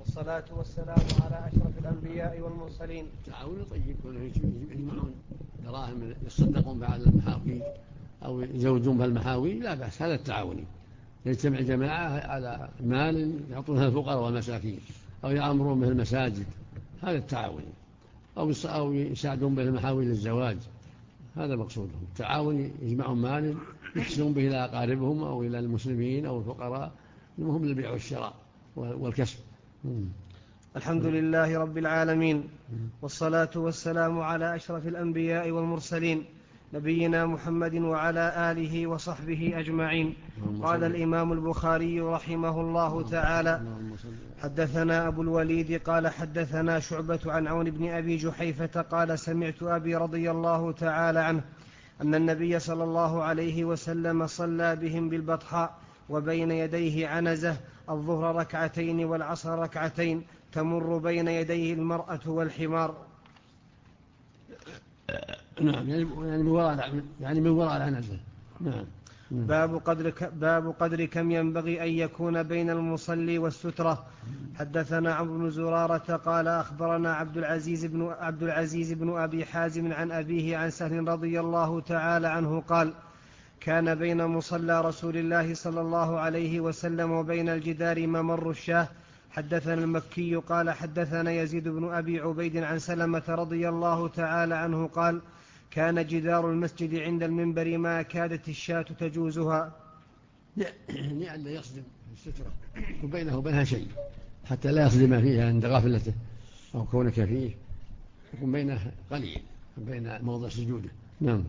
والصلاة والسلام على أشرف الأنبياء والمرسلين. تعاون طيب، يجمعون دراهم يصدقون بها على المحاوي أو يزوجون بها المحاوي لا بأس، هذا التعاوني. يجتمع جماعة على مال يعطونها الفقراء والمساكين أو يأمرون به المساجد، هذا التعاوني. أو يساعدون به المحاوي للزواج، هذا مقصودهم. التعاون يجمعون مال يحسنون به إلى أقاربهم أو إلى المسلمين أو الفقراء، المهم للبيع والشراء والكسب. الحمد لله رب العالمين، والصلاة والسلام على أشرف الأنبياء والمرسلين، نبينا محمد وعلى آله وصحبه أجمعين. قال الإمام البخاري رحمه الله تعالى: حدثنا أبو الوليد قال حدثنا شعبة عن عون بن أبي جحيفة قال سمعت أبي رضي الله تعالى عنه أن النبي صلى الله عليه وسلم صلى بهم بالبطحاء وبين يديه عنزة، الظهر ركعتين والعصر ركعتين، تمر بين يديه المرأة والحمار. نعم، يعني من وراء العنزة. نعم. باب قدر كم ينبغي أن يكون بين المصلي والسترة. حدثنا عمرو بن زرارة قال أخبرنا عبد العزيز بن أبي حازم عن أبيه عن سهل رضي الله تعالى عنه قال: كان بين مصلى رسول الله صلى الله عليه وسلم وبين الجدار ممر الشاه. حدثنا المكي قال حدثنا يزيد بن أبي عبيد عن سلمة رضي الله تعالى عنه قال: كان جدار المسجد عند المنبر ما كادت الشاة تجوزها. لأن يصدم السترة وبينه وبينها شيء حتى لا يصدم فيها عند غفلته أو كونك فيه، يكون بينه قليل بين موضع سجوده. نعم.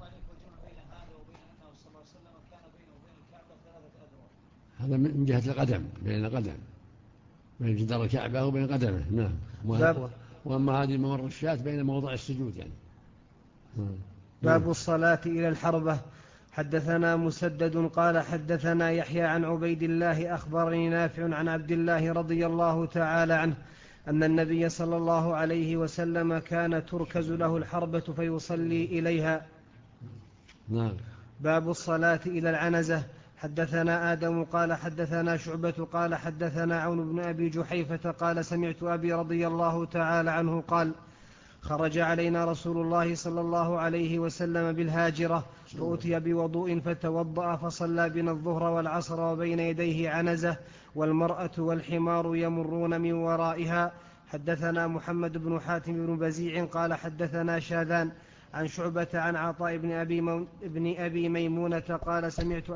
هذا من جهة القدم، بين القدم، بين جدار الكعبة وبين قدمه. نعم. وأما هذه ممر الشاة بين موضع السجود يعني. باب الصلاة إلى الحربة. حدثنا مسدد قال حدثنا يحيى عن عبيد الله أخبرني نافع عن عبد الله رضي الله تعالى عنه أن النبي صلى الله عليه وسلم كان تركز له الحربة فيصلي إليها. نعم. باب الصلاة إلى العنزة. حدثنا آدم قال حدثنا شعبة قال حدثنا عون بن أبي جحيفة قال سمعت أبي رضي الله تعالى عنه قال: خرج علينا رسول الله صلى الله عليه وسلم بالهاجرة فأتي بوضوء فتوضأ فصلى بنا الظهر والعصر وبين يديه عنزة والمرأة والحمار يمرون من ورائها. حدثنا محمد بن حاتم بن بزيع قال حدثنا شاذان عن شعبة عن عطاء بن أبي ميمونة قال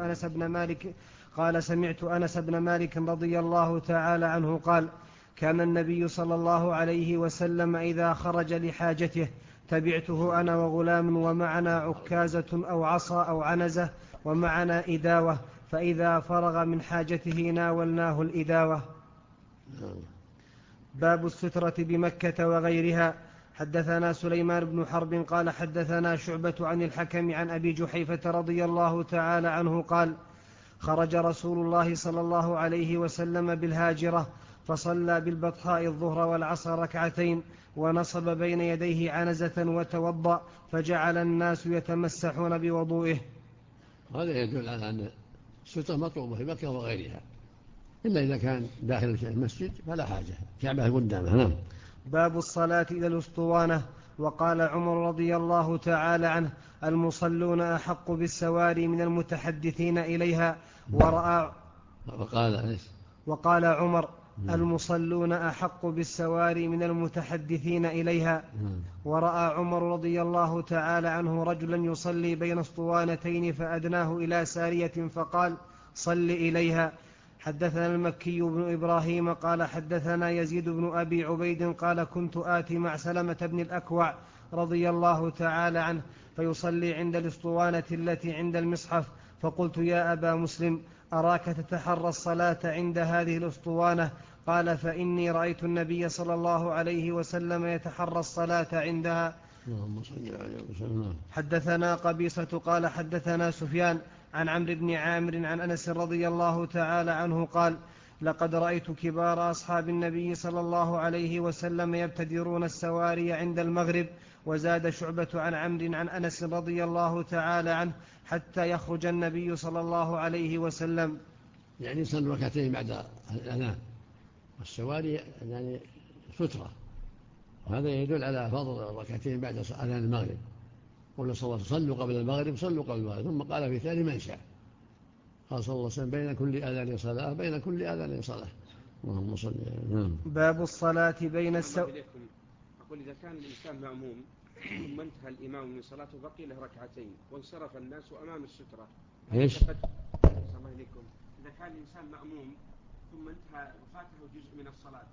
سمعت أنس بن مالك رضي الله تعالى عنه قال: كان النبي صلى الله عليه وسلم إذا خرج لحاجته تبعته أنا وغلام ومعنا عكازة أو عصا أو عنزة ومعنا إداوة، فإذا فرغ من حاجته ناولناه الإداوة. باب السترة بمكة وغيرها. حدثنا سليمان بن حرب قال حدثنا شعبة عن الحكم عن أبي جحيفة رضي الله تعالى عنه قال: خرج رسول الله صلى الله عليه وسلم بالهاجرة فصلى بالبطحاء الظهر والعصر ركعتين ونصب بين يديه عنزة وتوضأ فجعل الناس يتمسحون بوضوئه. هذا يدل على أن السترة مطلوبة في مكة وغيرها، إلا إذا كان داخل المسجد فلا حاجة، كعبة قدامه. نعم. باب الصلاة إلى الأسطوانة. وقال عمر رضي الله تعالى عنه: المصلون أحق بالسواري من المتحدثين إليها. وقال عمر: المصلون أحق بالسواري من المتحدثين إليها. ورأى عمر رضي الله تعالى عنه رجلا يصلي بين اسطوانتين فأدناه إلى سارية فقال: صل إليها. حدثنا المكي بن إبراهيم قال حدثنا يزيد بن أبي عبيد قال كنت آتي مع سلمة بن الأكوع رضي الله تعالى عنه فيصلي عند الاسطوانة التي عند المصحف، فقلت: يا أبا مسلم، أراك تتحرى الصلاة عند هذه الاسطوانة. قال: فإني رأيت النبي صلى الله عليه وسلم يتحرى الصلاة عندها. حدثنا قبيصة قال حدثنا سفيان عن عمرو بن عامر عن أنس رضي الله تعالى عنه قال: لقد رأيت كبار أصحاب النبي صلى الله عليه وسلم يبتدرون السواري عند المغرب. وزاد شعبة عن عمرو عن أنس رضي الله تعالى عنه حتى يخرج النبي صلى الله عليه وسلم. يعني يصلي ركعتين بعد الأذان والسواري يعني سترة، وهذا يدل على فضل الركعتين بعد أذان المغرب. قال صلى الله عليه وسلم: صلوا قبل المغرب، صلوا قبل المغرب. ثم قال في ثاني من شاء، قال صلى الله عليه وسلم: بين كل أذان صلاة، بين كل أذان صلاة. اللهم صل. باب الصلاة بين أقول إذا كان الإنسان مأموم ثم انتهى الإمام من صلاته بقي له ركعتين وانصرف الناس أمام السترة، إيش؟ الله إليكم. إذا كان الإنسان مأموم ثم انتهى وفاته جزء من الصلاة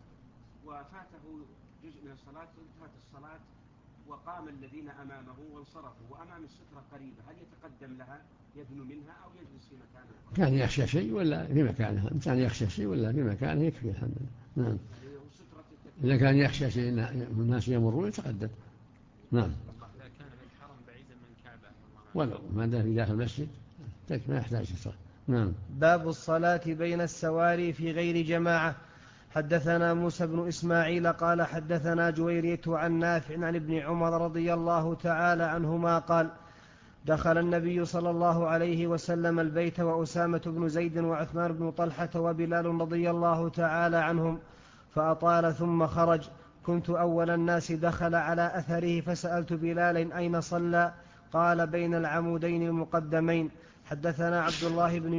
انتهت الصلاة وقام الذين أمامه وانصرفوا وأمام السترة قريبة، هل يتقدم لها يدنو منها أو يجلس في مكانها؟ كان يخشى شيء ولا في مكانها؟ كان يخشى شيء ولا في مكانه يكفي الحمد لله. نعم. إذا كان يخشى شيء الناس يمرون يتقدم. نعم. إذا كان الحرم بعيدا من الكعبة ولو ما دام في داخل المسجد ما يحتاج سترة. نعم. باب الصلاة بين السواري في غير جماعة. حدثنا موسى بن إسماعيل قال حدثنا جويرية عن نافع عن ابن عمر رضي الله تعالى عنهما قال: دخل النبي صلى الله عليه وسلم البيت وأسامة بن زيد وعثمان بن طلحة وبلال رضي الله تعالى عنهم، فأطال ثم خرج. كنت أول الناس دخل على أثره، فسألت بلالا: أين صلى؟ قال: بين العمودين المقدمين. حدثنا عبد الله بن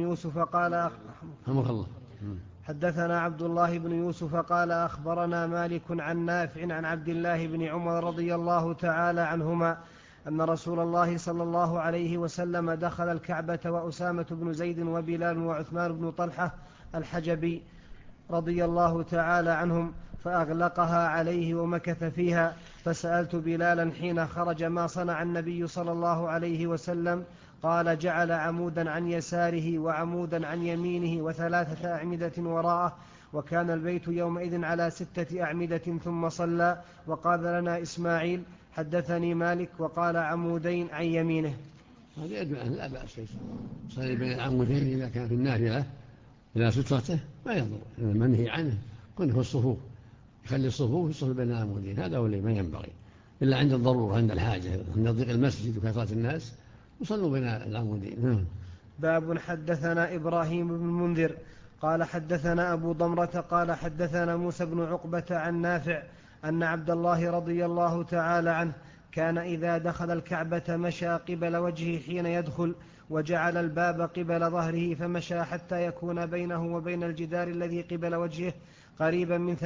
يوسف قال أخبرنا مالك عن نافع عن عبد الله بن عمر رضي الله تعالى عنهما أن رسول الله صلى الله عليه وسلم دخل الكعبة وأسامة بن زيد وبلال وعثمان بن طلحة الحجبي رضي الله تعالى عنهم، فأغلقها عليه ومكث فيها. فسألت بلالا حين خرج: ما صنع النبي صلى الله عليه وسلم؟ قال: جعل عمودا عن يساره وعمودا عن يمينه و3 أعمدة وراءه، وكان البيت يومئذ على 6 أعمدة ثم صلى. وقال لنا إسماعيل: حدثني مالك وقال عمودين عن يمينه. هذا يدل أن لا بأس صلي بين العمودين إذا كان في النافلة إلى سترته ما يضر. المنهي عنه كن في الصفوف، يخلي الصفوف يصل بين العمودين، هذا هو اللي ما ينبغي إلا عند الضرورة، عند الحاجة، عند ضيق المسجد وكثرة الناس يصلوا بين العمودين. باب حدثنا إبراهيم بن المنذر قال حدثنا أبو ضمرة قال حدثنا موسى بن عقبة عن نافع أن عبد الله رضي الله تعالى عنه كان إذا دخل الكعبة مشى قبل وجهه حين يدخل، وجعل الباب قبل ظهره، فمشى حتى يكون بينه وبين الجدار الذي قبل وجهه قريبا من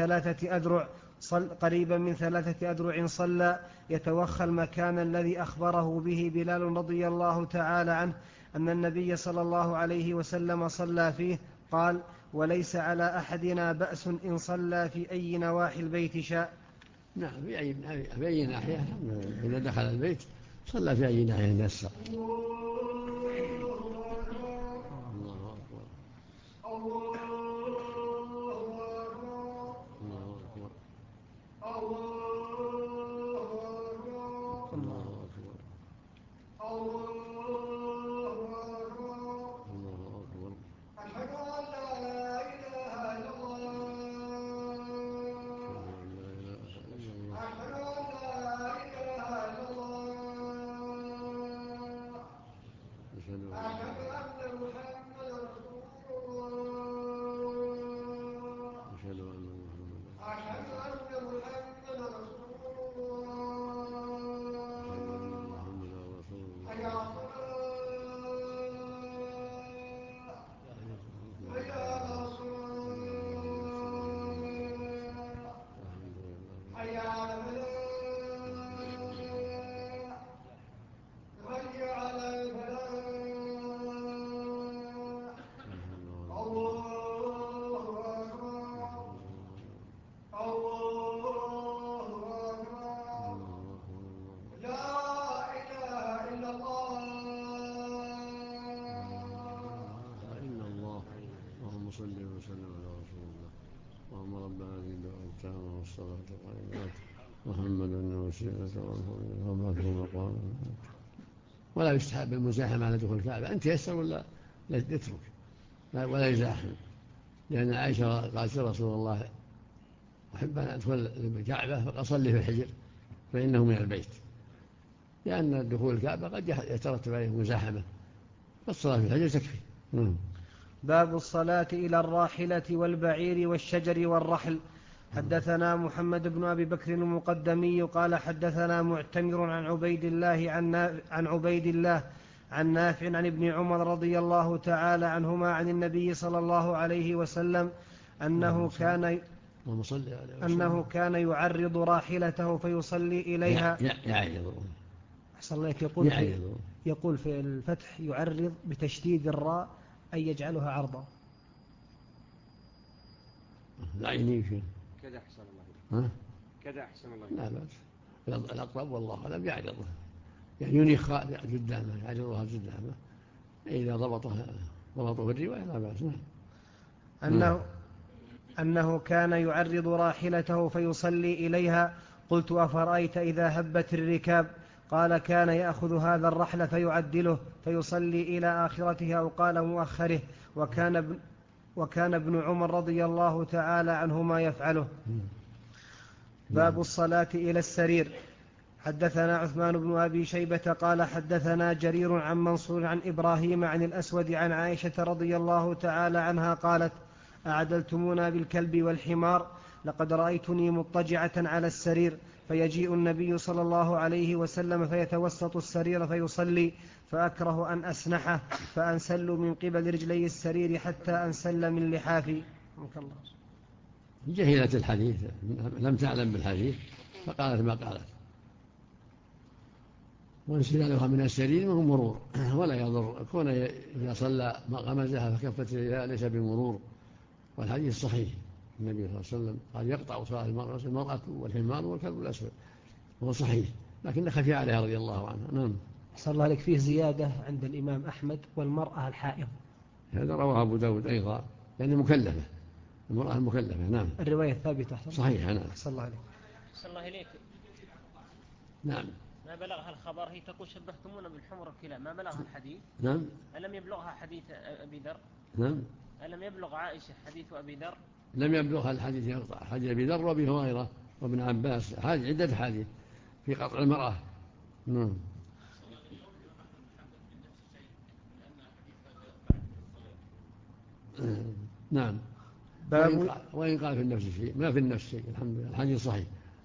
3 أذرع صلى، يتوخى المكان الذي أخبره به بلال رضي الله تعالى عنه أن النبي صلى الله عليه وسلم صلى فيه. قال: وليس على أحدنا بأس إن صلى في أي نواحي البيت شاء. نعم، في أي ناحية إذا دخل البيت صلى في أي ناحية يسر. الله أكبر. ولا يستحب المزاحمة على دخول الكعبة، أنت يسر ولا يترك ولا يزاحم، لأن عائشة قالت رسول الله: أحب أن أدخل الكعبة فأصلي في الحجر فإنه من البيت، لأن دخول الكعبة قد يترتب عليه مزاحمة، فالصلاة في الحجر تكفي. باب الصلاة إلى الراحلة والبعير والشجر والرحل. حدثنا محمد بن أبي بكر المقدمي قال حدثنا معتمر عن عبيد الله عن نافع عن ابن عمر رضي الله تعالى عنهما عن النبي صلى الله عليه وسلم أنه كان يعرض راحلته فيصلي إليها. يقول في الفتح يعرض بتشديد الراء أي يجعلها عرضا. لا ينيف كذا أحسن الله. كذا أحسن الله. لا بأس. الأقرب والله أعلم يعرضه، يعني ينيخ قدامه، يعرضها قدامه إذا ضبطه في الرواية لا بأس. أنه كان يعرض راحلته فيصلي إليها. قلت أفرأيت إذا هبت الركاب؟ قال كان يأخذ هذا الرحل فيعدله فيصلي إلى آخرته أو قال مؤخره، وكان ابن عمر رضي الله تعالى عنهما يفعله. باب الصلاة إلى السرير. حدثنا عثمان بن أبي شيبة قال حدثنا جرير عن منصور عن إبراهيم عن الأسود عن عائشة رضي الله تعالى عنها قالت أعدلتمونا بالكلب والحمار، لقد رأيتني مضطجعة على السرير فيجيء النبي صلى الله عليه وسلم فيتوسط السرير فيصلي، فأكره أن أسنحه فأنسل من قبل رجلي السرير حتى أنسل من لحافي. جهلت الحديث، لم تعلم بالحديث فقالت ما قالت. وانسلالها من السرير وهو مرور، ولا يضر كون إذا صلى غمزها فكفت رجلها ليس بمرور، والحديث صحيح. النبي صلى الله عليه وسلم قال يقطع صلاة المرأة والحمار والكلب الأسود، وهو صحيح، لكن خفي عليها رضي الله عنها. نعم. صلى الله عليك. فيه زيادة عند الإمام أحمد والمرأة الحائض. هذا رواه أبو داود أيضا، يعني مكلفة، المرأة المكلفة. نعم. الرواية الثابتة صحيحة. نعم. صلى الله عليك. صلى الله عليك. نعم. ما بلغها الخبر، هي تقول شبهتمونا بالحمر الكلاب، ما بلغها الحديث. نعم. ألم يبلغها حديث أبي ذر؟ نعم. ألم يبلغ عائشة حديث أبي ذر؟ لم يبلغها الحديث يقطع، حديث أبي ذر وأبي هريرة وابن عباس، عدة حديث في قطع المرأة. نعم. نعم. وإن قال في النفس شيء، ما في النفس شيء، الحمد لله الحديث صحيح.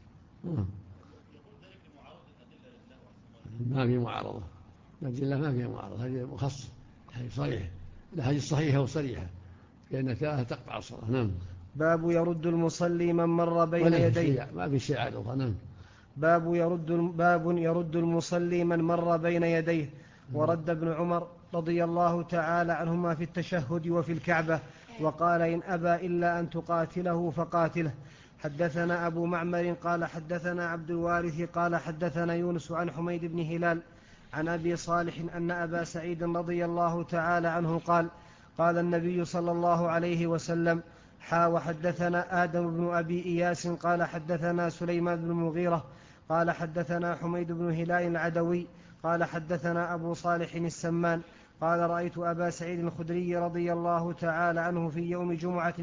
ما في معارضة، الأدلة ما فيها معارضة، هذه مخصص، الحديث صحيح، الحديث صحيحة وصريحة لأن ثلاثة تقطع الصلاة. نعم. باب يرد المصلي من مر بين يديه. ما في شيء عارضة. نعم. باب يرد المصلي من مر بين يديه. ورد ابن عمر رضي الله تعالى عنهما في التشهد وفي الكعبة، وقال إن أبى إلا أن تقاتله فقاتله. حدثنا أبو معمر قال حدثنا عبد الوارث قال حدثنا يونس عن حميد بن هلال عن أبي صالح أن أبا سعيد رضي الله تعالى عنه قال النبي صلى الله عليه وسلم وحدثنا آدم بن أبي إياس قال حدثنا سليمان بن المغيرة قال حدثنا حميد بن هلال العدوي قال حدثنا أبو صالح السمان قال رأيت أبا سعيد الخدري رضي الله تعالى عنه في يوم جمعة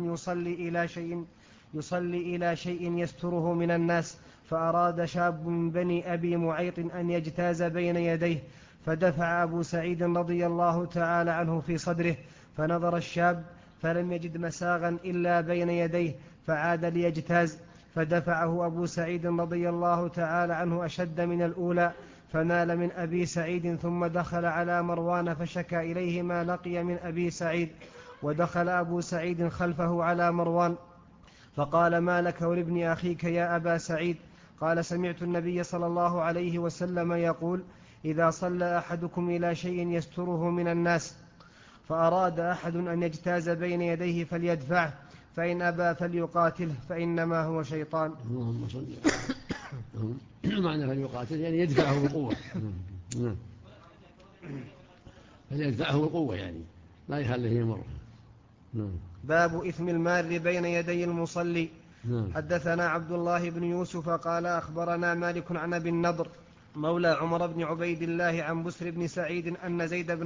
يصلي إلى شيء يستره من الناس، فأراد شاب من بني أبي معيط أن يجتاز بين يديه، فدفع أبو سعيد رضي الله تعالى عنه في صدره، فنظر الشاب فلم يجد مساغا إلا بين يديه، فعاد ليجتاز، فدفعه أبو سعيد رضي الله تعالى عنه أشد من الأولى، فنال من أبي سعيد، ثم دخل على مروان فشكى إليه ما لقي من أبي سعيد، ودخل أبو سعيد خلفه على مروان فقال ما لك ولابن أخيك يا أبا سعيد؟ قال سمعت النبي صلى الله عليه وسلم يقول إذا صلى أحدكم إلى شيء يستره من الناس فأراد أحد أن يجتاز بين يديه فليدفعه، فإن أبى فليقاتله فإنما هو شيطان. اللهم صل. معنى فليقاتل يعني يدفعه بقوة، فليدفعه بقوة يعني لا يخليه يمر. باب إثم المار بين يدي المصلي. حدثنا عبد الله بن يوسف قال أخبرنا مالك عن أبي النضر مولى عمر بن عبيد الله عن بسر بن سعيد أن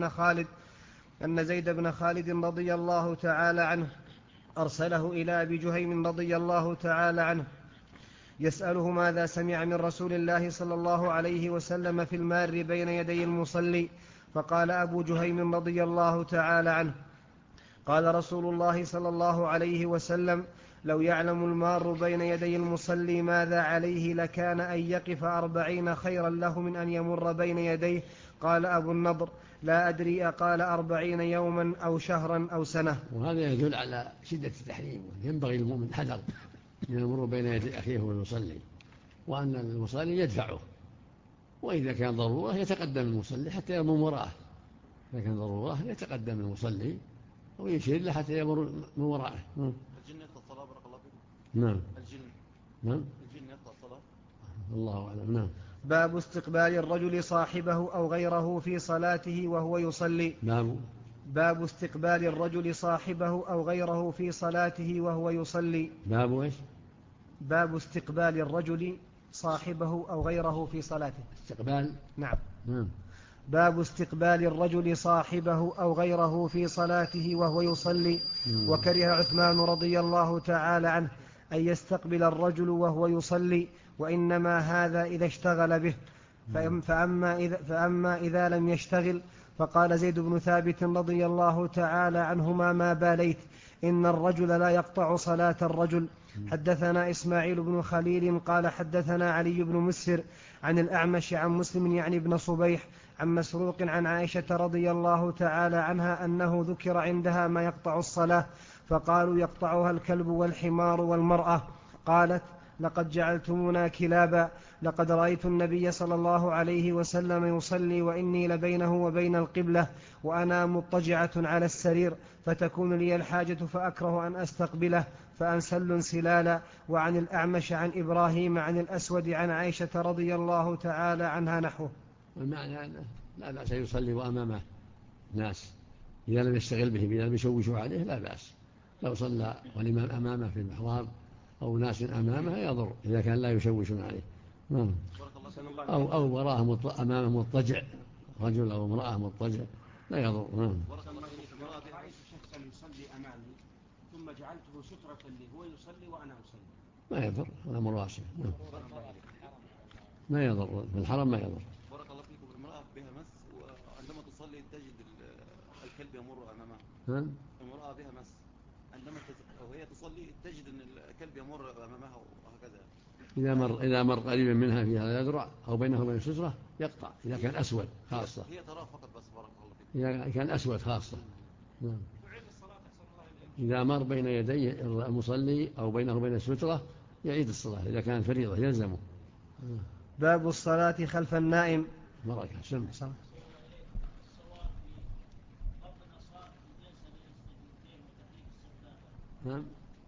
زيد بن خالد رضي الله تعالى عنه أرسله إلى أبي جهيم رضي الله تعالى عنه يسأله ماذا سمع من رسول الله صلى الله عليه وسلم في المار بين يدي المصلي، فقال أبو جهيم رضي الله تعالى عنه قال رسول الله صلى الله عليه وسلم: لو يعلم المار بين يدي المصلي ماذا عليه لكان أن يقف 40 خيرا له من أن يمر بين يديه. قال أبو النضر: لا أدري أقال 40 يوما أو شهرا أو سنة. وهذا يدل على شدة التحريم، ينبغي المؤمن حذر من المرور بين يدي أخيه ويصلي، وأن المصلي يدفعه، وإذا كان ضرورة يتقدم المصلي حتى يمر وراءه. إذا كان ضرورة يتقدم المصلي ويشير له حتى يمر من وراءه. الجن يقطع الصلاة بارك الله فيكم. نعم. الجن يقطع الصلاة. الله أعلم. نعم. باب استقبال الرجل صاحبه أو غيره في صلاته وهو يصلي. باب استقبال الرجل صاحبه أو غيره في صلاته وهو يصلي. باب إيش؟ باب استقبال الرجل صاحبه أو غيره في صلاته. استقبال. نعم. نعم. باب استقبال الرجل صاحبه أو غيره في صلاته وهو يصلي. وكره عثمان رضي الله تعالى عنه أن يستقبل الرجل وهو يصلي، وإنما هذا إذا اشتغل به. فأما إذا لم يشتغل، فقال زيد بن ثابت رضي الله تعالى عنهما: ما باليت إن الرجل لا يقطع صلاة الرجل. حدثنا إسماعيل بن خليل قال حدثنا علي بن مسهر عن الأعمش عن مسلم يعني بن صبيح عن مسروق عن عائشة رضي الله تعالى عنها أنه ذكر عندها ما يقطع الصلاة، فقالوا: يقطعها الكلب والحمار والمرأة. قالت: لقد جعلتمونا كلابا. لقد رأيت النبي صلى الله عليه وسلم يصلي وإني لبينه وبين القبلة وأنا مضطجعة على السرير، فتكون لي الحاجة فأكره أن أستقبله فأنسل انسلالا. وعن الأعمش عن إبراهيم عن الأسود عن عائشة رضي الله تعالى عنها نحوه. والمعنى أنه لا بأس يصلي وأمامه ناس إذا لم يشتغل به، إذا لم يشوشوا عليه لا بأس. لو صلى والإمام أمامه في المحراب أو ناس أمامه يضر إذا كان لا يشوشون عليه. أو وراه أمامه مضطجع، رجل أو امرأة مضطجع لا يضر. رأيت شخصا يصلي أمامي ثم جعلته سترة لي، هو يصلي وأنا أصلي، ما يضر، أمر واسع. ما يضر في الحرم، ما يضر. بارك الله فيكم. المرأة بها مس وعندما تصلي تجد الكلب يمر أمامها. المرأة بها مس عندما وهي تصلي تجد أن الكلب يمر أمامها وهكذا. إذا مر قريبا منها في هذا الذرع أو بينه وبين السترة يقطع إذا كان أسود خاصة. هي ترى فقط بس. بارك الله فيكم. إذا كان أسود خاصة. إذا مر بين يدي المصلي أو بينه وبين السترة يعيد الصلاة إذا كان فريضة يلزمه. باب الصلاة خلف النائم. بركة سم. نعم.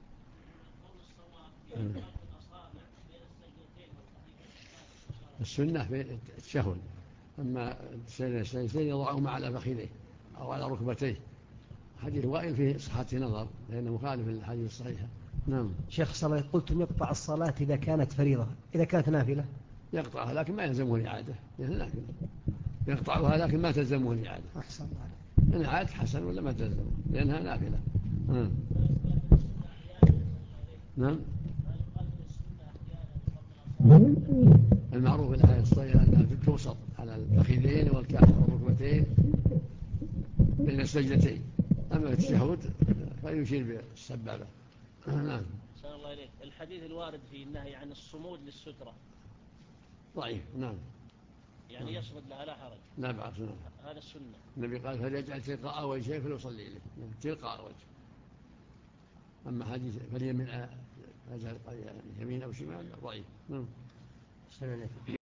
السنة في التشهد، أما السجدتين يضعهما على فخذيه أو على ركبتيه. حديث وائل فيه صحة نظر لأنه مخالف للحديث الصحيحة. نعم. شيخ صلاة قلتم يقطع الصلاة إذا كانت فريضة، إذا كانت نافلة يقطعها لكن ما يلزمه الإعادة، لكن يقطعها لكن ما تلزمه الإعادة. أحسن عليك. إن عاد حسن ولا ما تلزمه لأنها نافلة. نعم. المعروف الآية الصحيحة أنها توسط على الفخذين والكعب والركبتين بين السجدتين. أما التشهد فيشير بالسبابة. نعم. صلى الله عليه. الحديث الوارد في النهي عن الصمود للسترة ضعيف. نعم. يعني يصمد لها لا حرج. لا بأس. نعم. هذا السنة. النبي قال فليجعل تلقاء وجهه فليصلي إليه. تلقاء وجه. أما حديث فليمن يمين أو شمال ضعيف. نعم.